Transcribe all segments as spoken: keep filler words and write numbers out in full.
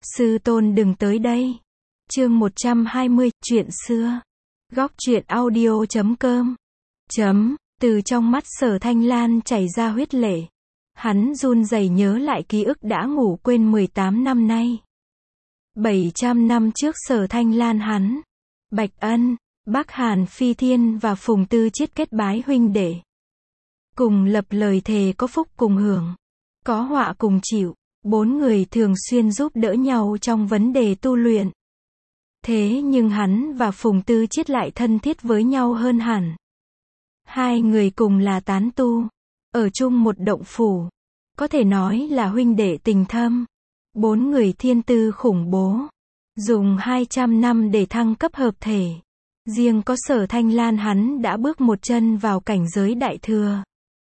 Sư tôn đừng tới đây. Chương một trăm hai mươi, chuyện xưa. Góc truyện audio chấm com. Chấm, từ trong mắt Sở Thanh Lan chảy ra huyết lệ. Hắn run rẩy nhớ lại ký ức đã ngủ quên mười tám năm nay. bảy trăm năm trước Sở Thanh Lan hắn, Bạch Ân, Bắc Hàn Phi Thiên và Phùng Tư Chiết kết bái huynh đệ. Cùng lập lời thề có phúc cùng hưởng, có họa cùng chịu. Bốn người thường xuyên giúp đỡ nhau trong vấn đề tu luyện. Thế nhưng hắn và Phùng Tư Chiết lại thân thiết với nhau hơn hẳn. Hai người cùng là tán tu, ở chung một động phủ. Có thể nói là huynh đệ tình thâm. Bốn người thiên tư khủng bố. Dùng hai trăm năm để thăng cấp hợp thể. Riêng có Sở Thanh Lan hắn đã bước một chân vào cảnh giới đại thừa.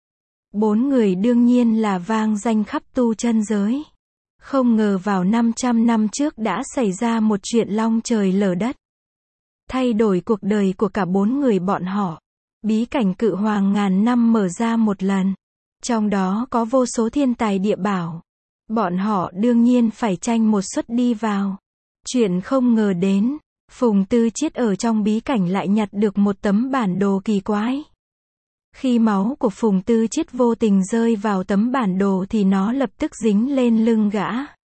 Bốn người đương nhiên là vang danh khắp tu chân giới. Không ngờ vào năm trăm năm trước đã xảy ra một chuyện long trời lở đất. Thay đổi cuộc đời của cả bốn người bọn họ. Bí cảnh Cự Hoàng ngàn năm mở ra một lần. Trong đó có vô số thiên tài địa bảo. Bọn họ đương nhiên phải tranh một suất đi vào. Chuyện không ngờ đến, Phùng Tư Chiết ở trong bí cảnh lại nhặt được một tấm bản đồ kỳ quái. Khi máu của Phùng Tư Chiết vô tình rơi vào tấm bản đồ thì nó lập tức dính lên lưng gã.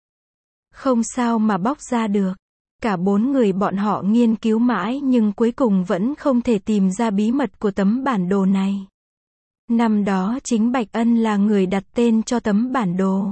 Không sao mà bóc ra được. Cả bốn người bọn họ nghiên cứu mãi nhưng cuối cùng vẫn không thể tìm ra bí mật của tấm bản đồ này. Năm đó chính Bạch Ân là người đặt tên cho tấm bản đồ.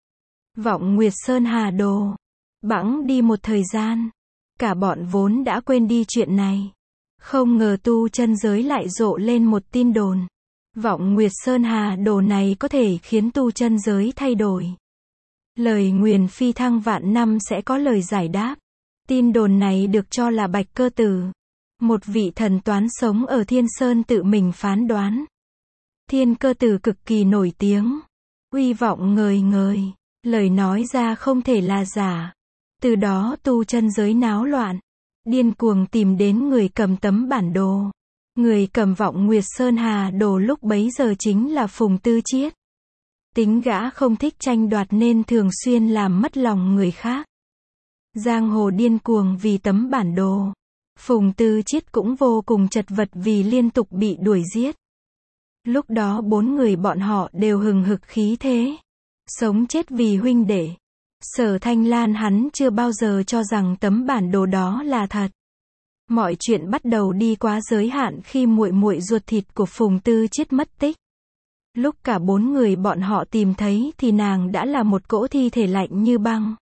Vọng Nguyệt Sơn Hà Đồ. Bẵng đi một thời gian. Cả bọn vốn đã quên đi chuyện này. Không ngờ tu chân giới lại rộ lên một tin đồn. Vọng Nguyệt Sơn Hà Đồ này có thể khiến tu chân giới thay đổi. Lời nguyền phi thăng vạn năm sẽ có lời giải đáp. Tin đồn này được cho là Bạch Cơ Tử, một vị thần toán sống ở Thiên Sơn tự mình phán đoán. Thiên Cơ Tử cực kỳ nổi tiếng, uy vọng ngời ngời, lời nói ra không thể là giả. Từ đó tu chân giới náo loạn, điên cuồng tìm đến người cầm tấm bản đồ. Người cầm Vọng Nguyệt Sơn Hà Đồ lúc bấy giờ chính là Phùng Tư Chiết. Tính gã không thích tranh đoạt nên thường xuyên làm mất lòng người khác. Giang hồ điên cuồng vì tấm bản đồ. Phùng Tư Chiết cũng vô cùng chật vật vì liên tục bị đuổi giết. Lúc đó bốn người bọn họ đều hừng hực khí thế. Sống chết vì huynh đệ. Sở Thanh Lan hắn chưa bao giờ cho rằng tấm bản đồ đó là thật. Mọi chuyện bắt đầu đi quá giới hạn khi muội muội ruột thịt của Phùng Tư Chiết mất tích. Lúc cả bốn người bọn họ tìm thấy thì nàng đã là một cỗ thi thể lạnh như băng.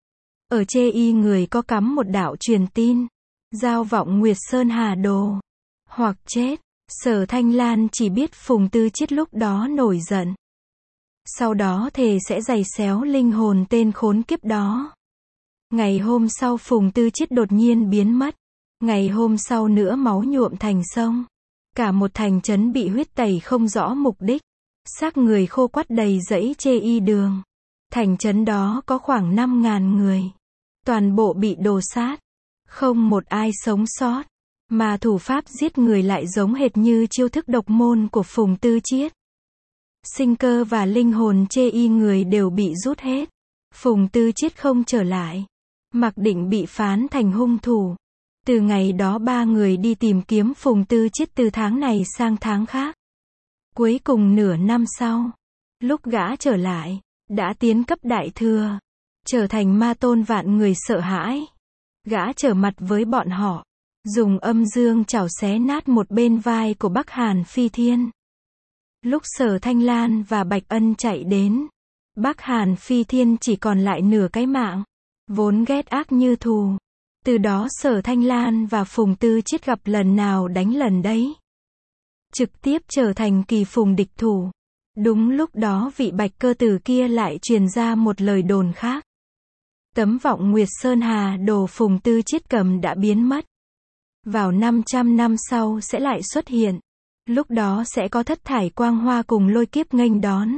Ở chê y người có cắm một đạo truyền tin. Giao Vọng Nguyệt Sơn Hà Đồ. Hoặc chết. Sở Thanh Lan chỉ biết Phùng Tư Chiết lúc đó nổi giận. Sau đó thề sẽ giày xéo linh hồn tên khốn kiếp đó. Ngày hôm sau Phùng Tư Chiết đột nhiên biến mất. Ngày hôm sau nữa máu nhuộm thành sông. Cả một thành trấn bị huyết tẩy không rõ mục đích. Xác người khô quắt đầy dãy chê y đường. Thành trấn đó có khoảng năm ngàn người. Toàn bộ bị đồ sát. Không một ai sống sót. Mà thủ pháp giết người lại giống hệt như chiêu thức độc môn của Phùng Tư Chiết. Sinh cơ và linh hồn chê y người đều bị rút hết. Phùng Tư Chiết không trở lại. Mặc định bị phán thành hung thủ. Từ ngày đó ba người đi tìm kiếm Phùng Tư Chiết từ tháng này sang tháng khác. Cuối cùng nửa năm sau, lúc gã trở lại, đã tiến cấp đại thừa, trở thành ma tôn vạn người sợ hãi. Gã trở mặt với bọn họ, dùng âm dương chảo xé nát một bên vai của Bắc Hàn Phi Thiên. Lúc Sở Thanh Lan và Bạch Ân chạy đến, Bắc Hàn Phi Thiên chỉ còn lại nửa cái mạng, vốn ghét ác như thù. Từ đó Sở Thanh Lan và Phùng Tư Chiết gặp lần nào đánh lần đấy. Trực tiếp trở thành kỳ phùng địch thủ. Đúng lúc đó vị Bạch Cơ Tử kia lại truyền ra một lời đồn khác. Tấm Vọng Nguyệt Sơn Hà Đồ Phùng Tư Chiết cầm đã biến mất. Vào năm trăm năm sau sẽ lại xuất hiện. Lúc đó sẽ có thất thải quang hoa cùng lôi kiếp nghênh đón.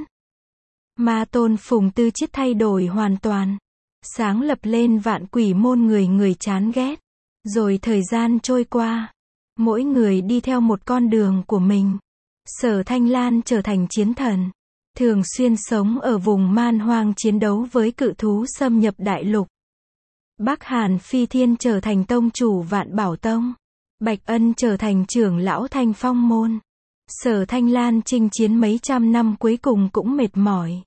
Ma tôn Phùng Tư Chiết thay đổi hoàn toàn. Sáng lập lên vạn quỷ môn người người chán ghét. Rồi thời gian trôi qua. Mỗi người đi theo một con đường của mình. Sở Thanh Lan trở thành chiến thần. Thường xuyên sống ở vùng man hoang chiến đấu với cự thú xâm nhập đại lục. Bắc Hàn Phi Thiên trở thành tông chủ Vạn Bảo Tông. Bạch Ân trở thành trưởng lão Thanh Phong môn. Sở Thanh Lan chinh chiến mấy trăm năm cuối cùng cũng mệt mỏi.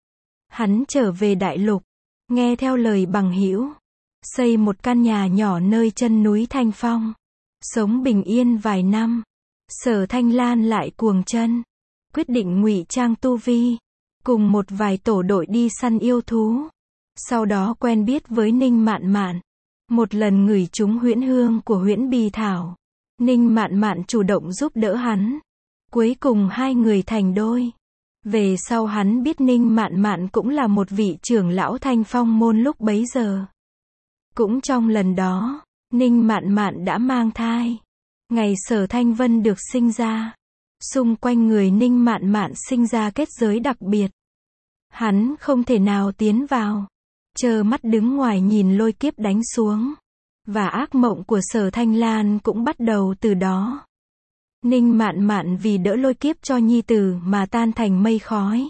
Hắn trở về đại lục, nghe theo lời bằng hữu, xây một căn nhà nhỏ nơi chân núi Thanh Phong, sống bình yên vài năm. Sở Thanh Lan lại cuồng chân, quyết định ngụy trang tu vi, cùng một vài tổ đội đi săn yêu thú. Sau đó quen biết với Ninh Mạn Mạn, một lần ngửi trúng huyễn hương của huyễn bì thảo, Ninh Mạn Mạn chủ động giúp đỡ hắn. Cuối cùng hai người thành đôi. Về sau hắn biết Ninh Mạn Mạn cũng là một vị trưởng lão Thanh Phong môn lúc bấy giờ. Cũng trong lần đó, Ninh Mạn Mạn đã mang thai. Ngày Sở Thanh Vân được sinh ra, xung quanh người Ninh Mạn Mạn sinh ra kết giới đặc biệt. Hắn không thể nào tiến vào, trơ mắt đứng ngoài nhìn lôi kiếp đánh xuống. Và ác mộng của Sở Thanh Lan cũng bắt đầu từ đó. Ninh Mạn Mạn vì đỡ lôi kiếp cho nhi tử mà tan thành mây khói.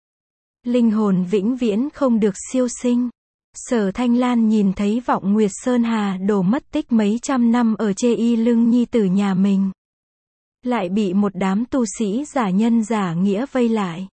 Linh hồn vĩnh viễn không được siêu sinh. Sở Thanh Lan nhìn thấy Vọng Nguyệt Sơn Hà Đồ mất tích mấy trăm năm ở chê y lưng nhi tử nhà mình. Lại bị một đám tu sĩ giả nhân giả nghĩa vây lại.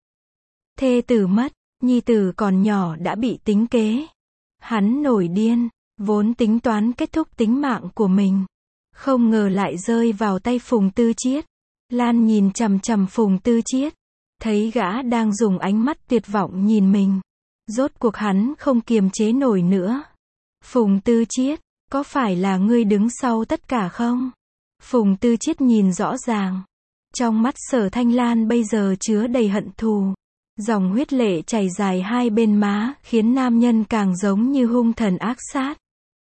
Thê tử mất, nhi tử còn nhỏ đã bị tính kế. Hắn nổi điên, vốn tính toán kết thúc tính mạng của mình. Không ngờ lại rơi vào tay Phùng Tư Chiết. Lan nhìn chằm chằm Phùng Tư Chiết, thấy gã đang dùng ánh mắt tuyệt vọng nhìn mình. Rốt cuộc hắn không kiềm chế nổi nữa. Phùng Tư Chiết, có phải là ngươi đứng sau tất cả không? Phùng Tư Chiết nhìn rõ ràng. Trong mắt Sở Thanh Lan bây giờ chứa đầy hận thù. Dòng huyết lệ chảy dài hai bên má, khiến nam nhân càng giống như hung thần ác sát.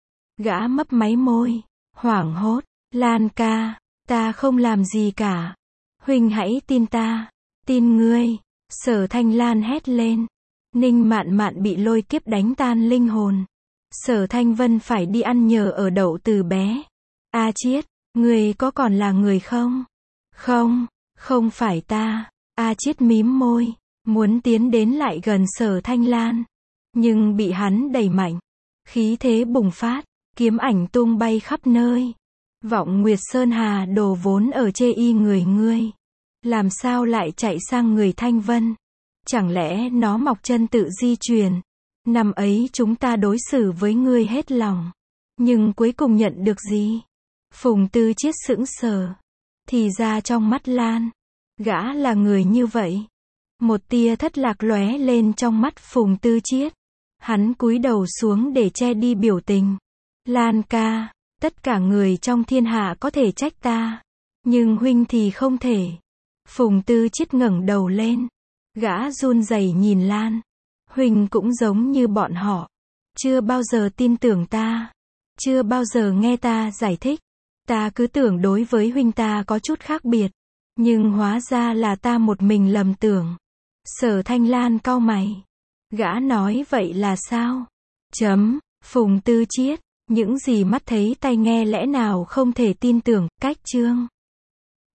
Gã mấp máy môi, hoảng hốt, Lan ca, ta không làm gì cả. Huynh hãy tin ta, tin ngươi. Sở Thanh Lan hét lên. Ninh Mạn Mạn bị lôi kiếp đánh tan linh hồn. Sở Thanh Vân phải đi ăn nhờ ở đậu từ bé. A Chiết, ngươi có còn là người không? Không, không phải ta. A Chiết mím môi, muốn tiến đến lại gần Sở Thanh Lan. Nhưng bị hắn đẩy mạnh. Khí thế bùng phát, kiếm ảnh tung bay khắp nơi. Vọng Nguyệt Sơn Hà Đồ vốn ở chê y người ngươi. Làm sao lại chạy sang người Thanh Vân? Chẳng lẽ nó mọc chân tự di truyền? Năm ấy chúng ta đối xử với ngươi hết lòng. Nhưng cuối cùng nhận được gì? Phùng Tư Chiết sững sờ. Thì ra trong mắt Lan, gã là người như vậy. Một tia thất lạc lóe lên trong mắt Phùng Tư Chiết. Hắn cúi đầu xuống để che đi biểu tình. Lan ca, tất cả người trong thiên hạ có thể trách ta. Nhưng huynh thì không thể. Phùng Tư Chiết ngẩng đầu lên. Gã run rẩy nhìn Lan. Huynh cũng giống như bọn họ. Chưa bao giờ tin tưởng ta. Chưa bao giờ nghe ta giải thích. Ta cứ tưởng đối với huynh ta có chút khác biệt. Nhưng hóa ra là ta một mình lầm tưởng. Sở Thanh Lan cau mày. Gã nói vậy là sao? Chấm, Phùng Tư Chiết. Những gì mắt thấy tai nghe lẽ nào không thể tin tưởng, cách chương.